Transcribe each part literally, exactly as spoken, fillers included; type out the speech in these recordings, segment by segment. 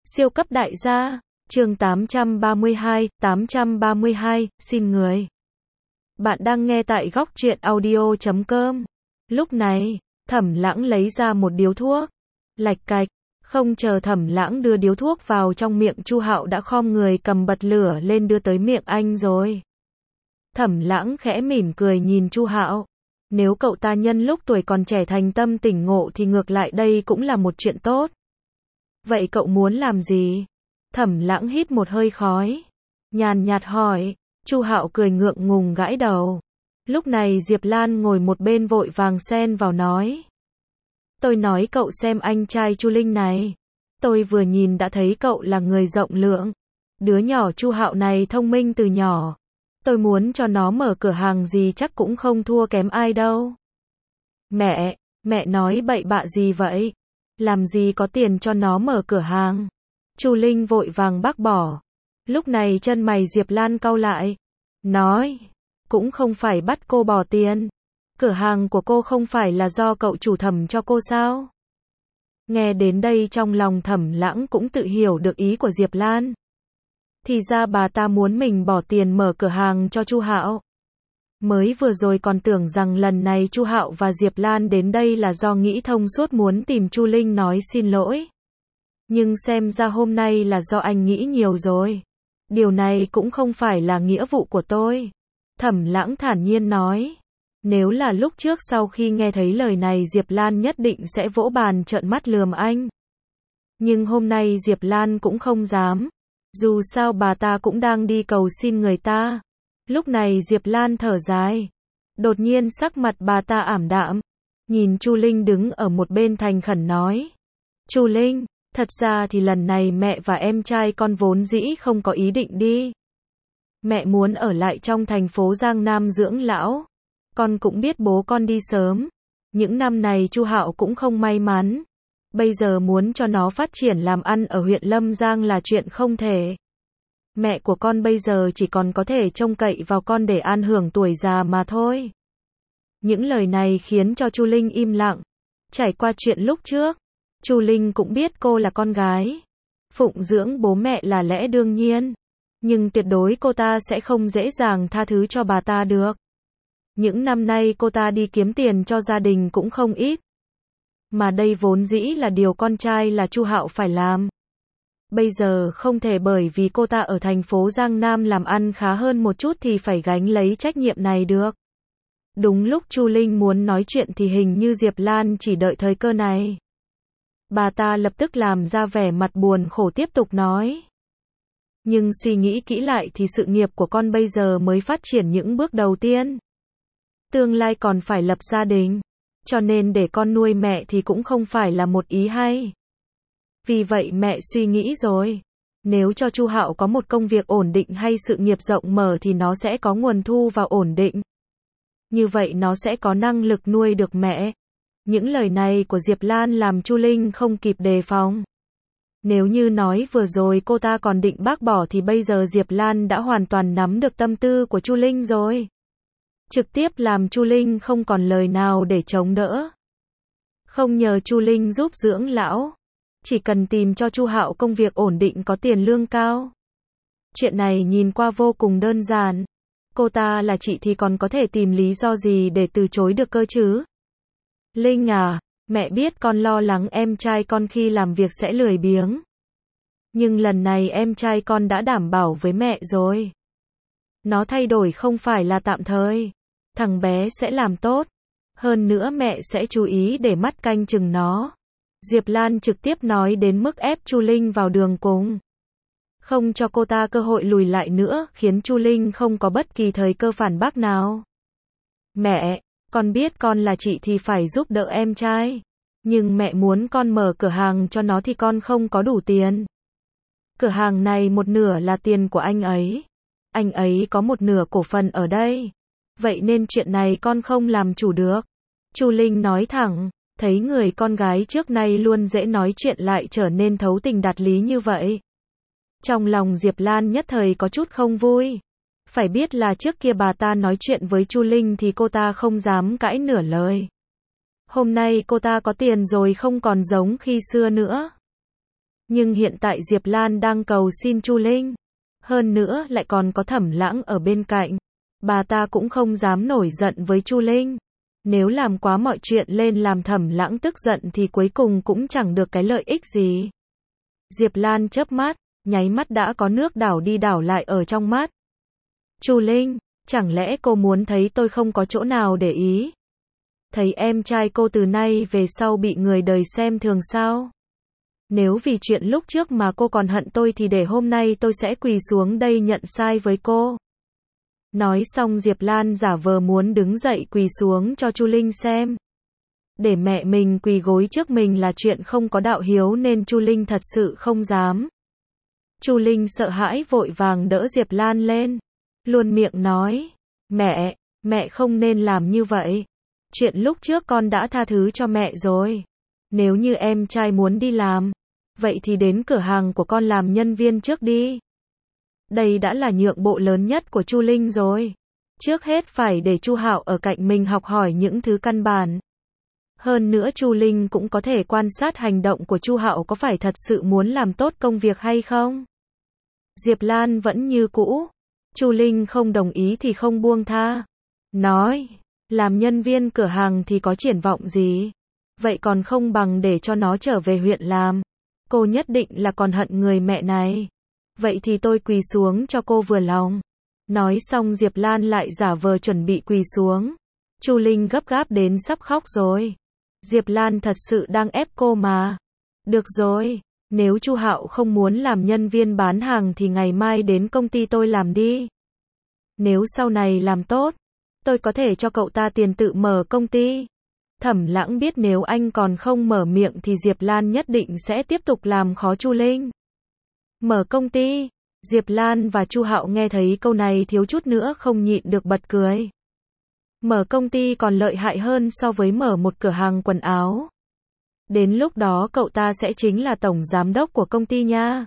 Siêu cấp đại gia, chương tám trăm ba mươi hai, tám trăm ba mươi hai, xin người. Bạn đang nghe tại góc truyện audio chấm com. Lúc này, Thẩm Lãng lấy ra một điếu thuốc. Lạch cạch, không chờ Thẩm Lãng đưa điếu thuốc vào trong miệng, Chu Hạo đã khom người cầm bật lửa lên đưa tới miệng anh rồi. Thẩm Lãng khẽ mỉm cười nhìn Chu Hạo. Nếu cậu ta nhân lúc tuổi còn trẻ thành tâm tỉnh ngộ thì ngược lại đây cũng là một chuyện tốt. Vậy cậu muốn làm gì? Thẩm Lãng hít một hơi khói, nhàn nhạt hỏi. Chu Hạo cười ngượng ngùng gãi đầu. Lúc này Diệp Lan ngồi một bên vội vàng xen vào nói. Tôi nói cậu xem anh trai Chu Linh này. Tôi vừa nhìn đã thấy cậu là người rộng lượng. Đứa nhỏ Chu Hạo này thông minh từ nhỏ. Tôi muốn cho nó mở cửa hàng gì chắc cũng không thua kém ai đâu. Mẹ, mẹ nói bậy bạ gì vậy? Làm gì có tiền cho nó mở cửa hàng? Chu Linh vội vàng bác bỏ. Lúc này chân mày Diệp Lan cau lại. Nói, cũng không phải bắt cô bỏ tiền. Cửa hàng của cô không phải là do cậu chủ Thẩm cho cô sao? Nghe đến đây trong lòng Thẩm Lãng cũng tự hiểu được ý của Diệp Lan. Thì ra bà ta muốn mình bỏ tiền mở cửa hàng cho Chu Hạo. Mới vừa rồi còn tưởng rằng lần này Chu Hạo và Diệp Lan đến đây là do nghĩ thông suốt muốn tìm Chu Linh nói xin lỗi. Nhưng xem ra hôm nay là do anh nghĩ nhiều rồi. Điều này cũng không phải là nghĩa vụ của tôi. Thẩm Lãng thản nhiên nói. Nếu là lúc trước sau khi nghe thấy lời này Diệp Lan nhất định sẽ vỗ bàn trợn mắt lườm anh. Nhưng hôm nay Diệp Lan cũng không dám. Dù sao bà ta cũng đang đi cầu xin người ta. Lúc này Diệp Lan thở dài. Đột nhiên sắc mặt bà ta ảm đạm. Nhìn Chu Linh đứng ở một bên thành khẩn nói. Chu Linh, thật ra thì lần này mẹ và em trai con vốn dĩ không có ý định đi. Mẹ muốn ở lại trong thành phố Giang Nam dưỡng lão. Con cũng biết bố con đi sớm. Những năm này Chu Hạo cũng không may mắn. Bây giờ muốn cho nó phát triển làm ăn ở huyện Lâm Giang là chuyện không thể. Mẹ của con bây giờ chỉ còn có thể trông cậy vào con để an hưởng tuổi già mà thôi. Những lời này khiến cho Chu Linh im lặng. Trải qua chuyện lúc trước, Chu Linh cũng biết cô là con gái. Phụng dưỡng bố mẹ là lẽ đương nhiên. Nhưng tuyệt đối cô ta sẽ không dễ dàng tha thứ cho bà ta được. Những năm nay cô ta đi kiếm tiền cho gia đình cũng không ít. Mà đây vốn dĩ là điều con trai là Chu Hạo phải làm. Bây giờ không thể bởi vì cô ta ở thành phố Giang Nam làm ăn khá hơn một chút thì phải gánh lấy trách nhiệm này được. Đúng lúc Chu Linh muốn nói chuyện thì hình như Diệp Lan chỉ đợi thời cơ này. Bà ta lập tức làm ra vẻ mặt buồn khổ tiếp tục nói. Nhưng suy nghĩ kỹ lại thì sự nghiệp của con bây giờ mới phát triển những bước đầu tiên. Tương lai còn phải lập gia đình. Cho nên để con nuôi mẹ thì cũng không phải là một ý hay. Vì vậy mẹ suy nghĩ rồi. Nếu cho Chu Hạo có một công việc ổn định hay sự nghiệp rộng mở thì nó sẽ có nguồn thu vào ổn định. Như vậy nó sẽ có năng lực nuôi được mẹ. Những lời này của Diệp Lan làm Chu Linh không kịp đề phòng. Nếu như nói vừa rồi cô ta còn định bác bỏ thì bây giờ Diệp Lan đã hoàn toàn nắm được tâm tư của Chu Linh rồi. Trực tiếp làm Chu Linh không còn lời nào để chống đỡ. Không nhờ Chu Linh giúp dưỡng lão. Chỉ cần tìm cho Chu Hạo công việc ổn định có tiền lương cao. Chuyện này nhìn qua vô cùng đơn giản. Cô ta là chị thì còn có thể tìm lý do gì để từ chối được cơ chứ? Linh à, mẹ biết con lo lắng em trai con khi làm việc sẽ lười biếng. Nhưng lần này em trai con đã đảm bảo với mẹ rồi. Nó thay đổi không phải là tạm thời. Thằng bé sẽ làm tốt. Hơn nữa mẹ sẽ chú ý để mắt canh chừng nó. Diệp Lan trực tiếp nói đến mức ép Chu Linh vào đường cùng. Không cho cô ta cơ hội lùi lại nữa, khiến Chu Linh không có bất kỳ thời cơ phản bác nào. Mẹ, con biết con là chị thì phải giúp đỡ em trai. Nhưng mẹ muốn con mở cửa hàng cho nó thì con không có đủ tiền. Cửa hàng này một nửa là tiền của anh ấy. Anh ấy có một nửa cổ phần ở đây. Vậy nên chuyện này con không làm chủ được. Chu Linh nói thẳng. Thấy người con gái trước nay luôn dễ nói chuyện lại trở nên thấu tình đạt lý như vậy. Trong lòng Diệp Lan nhất thời có chút không vui. Phải biết là trước kia bà ta nói chuyện với Chu Linh thì cô ta không dám cãi nửa lời. Hôm nay cô ta có tiền rồi không còn giống khi xưa nữa. Nhưng hiện tại Diệp Lan đang cầu xin Chu Linh. Hơn nữa lại còn có Thẩm Lãng ở bên cạnh. Bà ta cũng không dám nổi giận với Chu Linh. Nếu làm quá mọi chuyện lên làm Thẩm Lãng tức giận thì cuối cùng cũng chẳng được cái lợi ích gì. Diệp Lan chớp mắt, nháy mắt đã có nước đảo đi đảo lại ở trong mắt. Chu Linh, chẳng lẽ cô muốn thấy tôi không có chỗ nào để ý? Thấy em trai cô từ nay về sau bị người đời xem thường sao? Nếu vì chuyện lúc trước mà cô còn hận tôi thì để hôm nay tôi sẽ quỳ xuống đây nhận sai với cô. Nói xong Diệp Lan giả vờ muốn đứng dậy quỳ xuống cho Chu Linh xem. Để mẹ mình quỳ gối trước mình là chuyện không có đạo hiếu nên Chu Linh thật sự không dám. Chu Linh sợ hãi vội vàng đỡ Diệp Lan lên. Luôn miệng nói, mẹ, mẹ không nên làm như vậy. Chuyện lúc trước con đã tha thứ cho mẹ rồi. Nếu như em trai muốn đi làm, vậy thì đến cửa hàng của con làm nhân viên trước đi. Đây đã là nhượng bộ lớn nhất của Chu Linh rồi. Trước hết phải để Chu Hạo ở cạnh mình học hỏi những thứ căn bản. Hơn nữa Chu Linh cũng có thể quan sát hành động của Chu Hạo có phải thật sự muốn làm tốt công việc hay không. Diệp Lan vẫn như cũ. Chu Linh không đồng ý thì không buông tha. Nói, làm nhân viên cửa hàng thì có triển vọng gì? Vậy còn không bằng để cho nó trở về huyện làm. Cô nhất định là còn hận người mẹ này. Vậy thì tôi quỳ xuống cho cô vừa lòng. Nói xong Diệp Lan lại giả vờ chuẩn bị quỳ xuống. Chu Linh gấp gáp đến sắp khóc rồi. Diệp Lan thật sự đang ép cô mà. Được rồi, nếu Chu Hạo không muốn làm nhân viên bán hàng thì ngày mai đến công ty tôi làm đi. Nếu sau này làm tốt, tôi có thể cho cậu ta tiền tự mở công ty. Thẩm Lãng biết nếu anh còn không mở miệng thì Diệp Lan nhất định sẽ tiếp tục làm khó Chu Linh. Mở công ty, Diệp Lan và Chu Hạo nghe thấy câu này thiếu chút nữa không nhịn được bật cười. Mở công ty còn lợi hại hơn so với mở một cửa hàng quần áo. Đến lúc đó cậu ta sẽ chính là tổng giám đốc của công ty nha.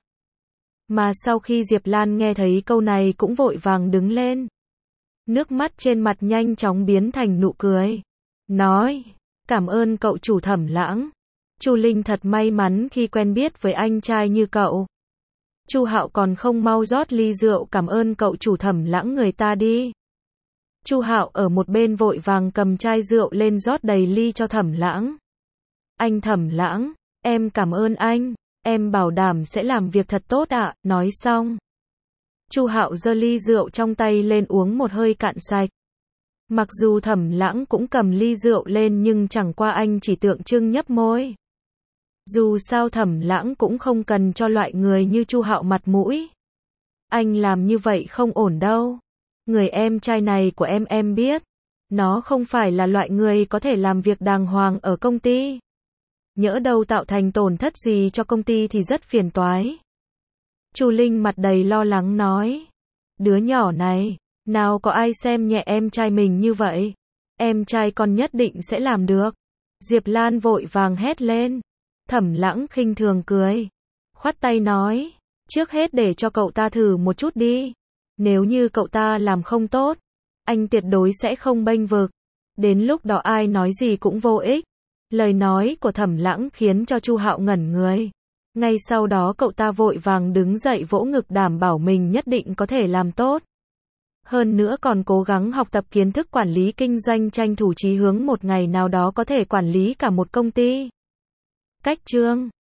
Mà sau khi Diệp Lan nghe thấy câu này cũng vội vàng đứng lên. Nước mắt trên mặt nhanh chóng biến thành nụ cười. Nói, cảm ơn cậu chủ Thẩm Lãng. Chu Linh thật may mắn khi quen biết với anh trai như cậu. Chu Hạo còn không mau rót ly rượu cảm ơn cậu chủ Thẩm Lãng người ta đi. Chu Hạo ở một bên vội vàng cầm chai rượu lên rót đầy ly cho Thẩm Lãng. Anh Thẩm Lãng, em cảm ơn anh, em bảo đảm sẽ làm việc thật tốt ạ. Nói xong, Chu Hạo giơ ly rượu trong tay lên uống một hơi cạn sạch. Mặc dù Thẩm Lãng cũng cầm ly rượu lên nhưng chẳng qua anh chỉ tượng trưng nhấp môi. Dù sao Thẩm Lãng cũng không cần cho loại người như Chu Hạo mặt mũi. Anh làm như vậy không ổn đâu. Người em trai này của em em biết. Nó không phải là loại người có thể làm việc đàng hoàng ở công ty. Nhỡ đâu tạo thành tổn thất gì cho công ty thì rất phiền toái. Chu Linh mặt đầy lo lắng nói. Đứa nhỏ này, nào có ai xem nhẹ em trai mình như vậy. Em trai con nhất định sẽ làm được. Diệp Lan vội vàng hét lên. Thẩm Lãng khinh thường cười. Khoát tay nói. Trước hết để cho cậu ta thử một chút đi. Nếu như cậu ta làm không tốt, anh tuyệt đối sẽ không bênh vực. Đến lúc đó ai nói gì cũng vô ích. Lời nói của Thẩm Lãng khiến cho Chu Hạo ngẩn người. Ngay sau đó cậu ta vội vàng đứng dậy vỗ ngực đảm bảo mình nhất định có thể làm tốt. Hơn nữa còn cố gắng học tập kiến thức quản lý kinh doanh tranh thủ chí hướng một ngày nào đó có thể quản lý cả một công ty. Cách chương